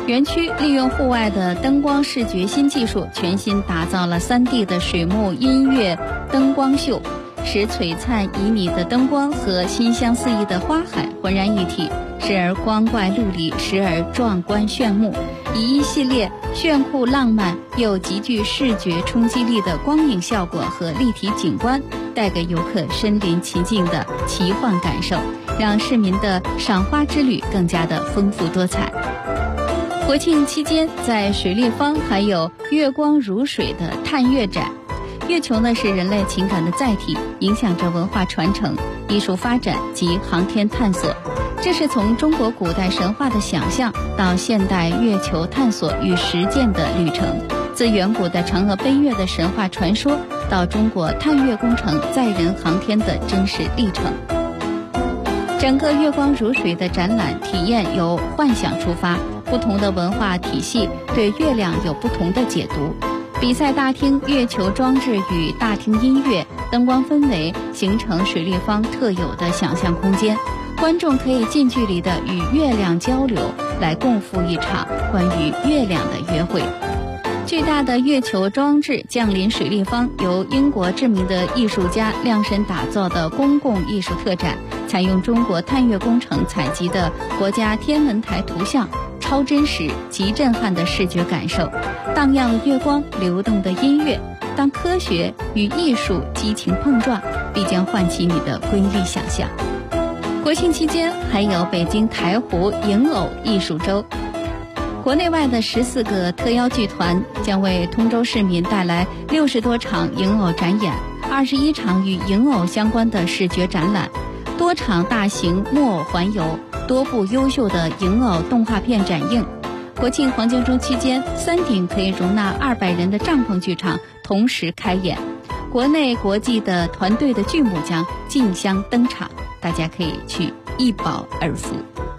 园区利用户外的灯光视觉新技术，全新打造了3D 的水幕音乐灯光秀，使璀璨旖旎的灯光和馨香四溢的花海浑然一体，时而光怪陆离，时而壮观炫目，以一系列炫酷浪漫又极具视觉冲击力的光影效果和立体景观，带给游客身临其境的奇幻感受，让市民的赏花之旅更加的丰富多彩。国庆期间，在水立方还有月光如水的探月展。月球呢是人类情感的载体，影响着文化传承、艺术发展及航天探索。这是从中国古代神话的想象到现代月球探索与实践的旅程，自远古的嫦娥奔月的神话传说，到中国探月工程载人航天的真实历程。整个月光如水的展览体验由幻想出发，不同的文化体系对月亮有不同的解读。比赛大厅月球装置与大厅音乐、灯光氛围形成水立方特有的想象空间，观众可以近距离的与月亮交流，来共赴一场关于月亮的约会。巨大的月球装置降临水立方，由英国知名的艺术家量身打造的公共艺术特展，采用中国探月工程采集的国家天文台图像，超真实、极震撼的视觉感受，荡漾的月光，流动的音乐。当科学与艺术激情碰撞，必将唤起你的瑰丽想象。国庆期间还有北京台湖影偶艺术周，国内外的14个特邀剧团将为通州市民带来60多场影偶展演，21场与影偶相关的视觉展览，多场大型木偶环游，多部优秀的影偶动画片展映。国庆黄金周期间，3顶可以容纳200人的帐篷剧场同时开演，国内国际的团队的剧目将竞相登场，大家可以去一饱耳福。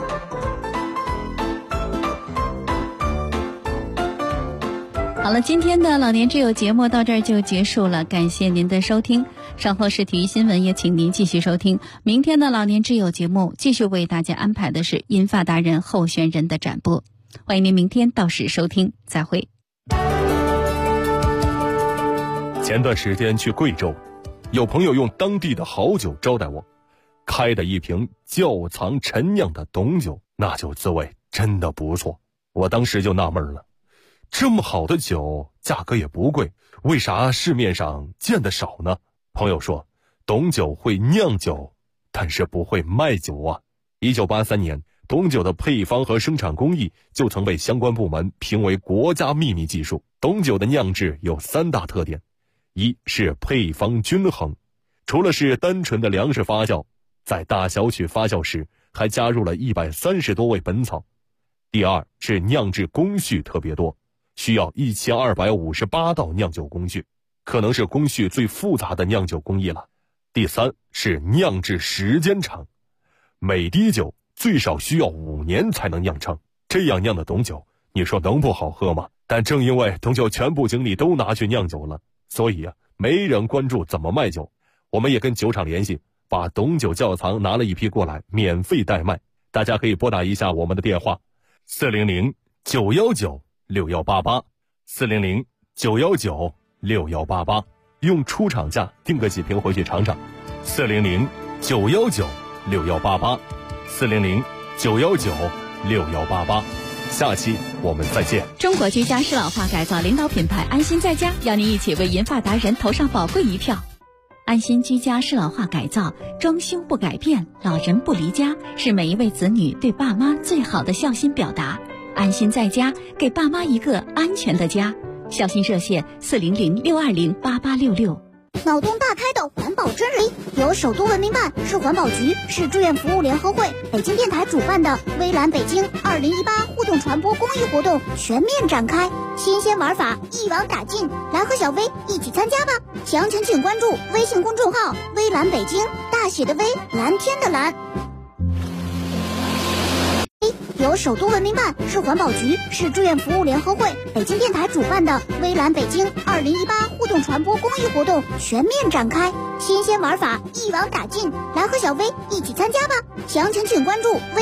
好了，今天的老年之友节目到这儿就结束了，感谢您的收听。稍后是体育新闻，也请您继续收听。明天的老年之友节目继续为大家安排的是银发达人候选人的展播，欢迎您明天到时收听，再会。 前段时间去贵州，有朋友用当地的好酒招待我，开的一瓶窖藏陈酿的董酒，那酒滋味真的不错。我当时就纳闷了，这么好的酒价格也不贵，为啥市面上见得少呢？朋友说，董酒会酿酒，但是不会卖酒啊。1983年，董酒的配方和生产工艺就曾被相关部门评为国家秘密技术。董酒的酿制有3大特点，一是配方均衡，除了是单纯的粮食发酵，在大小曲发酵时还加入了130多味本草。第二是酿制工序特别多，需要1258道酿酒工序，可能是工序最复杂的酿酒工艺了。第三是酿制时间长，每滴酒最少需要5年才能酿成，这样酿的董酒，你说能不好喝吗？但正因为董酒全部精力都拿去酿酒了，所以没人关注怎么卖酒。我们也跟酒厂联系，把董酒窖藏拿了一批过来，免费代卖。大家可以拨打一下我们的电话，400-919-6188，400-919-6188，用出厂价订个几瓶回去尝尝。400-919-6188，400-919-6188。下期我们再见。 中国居家适老化改造领导品牌安心在家，邀您一起为银发达人投上宝贵一票。安心居家适老化改造，装修不改变，老人不离家，是每一位子女对爸妈最好的孝心表达。安心在家，给爸妈一个安全的家。孝心热线400-620-8866。 脑洞大开的环保真人，由首都文明办、市环保局、市志愿服务联合会、北京电台主办的微蓝北京2018互动传播公益活动全面展开，新鲜玩法一网打尽，来和小薇一起参加吧！详情请关注微信公众号“微蓝北京”，大写的微，蓝天的蓝。由首都文明办、市环保局、市志愿服务联合会、北京电台主办的微蓝北京2018互动传播公益活动全面展开，新鲜玩法一网打尽，来和小薇一起参加吧！详情请关注微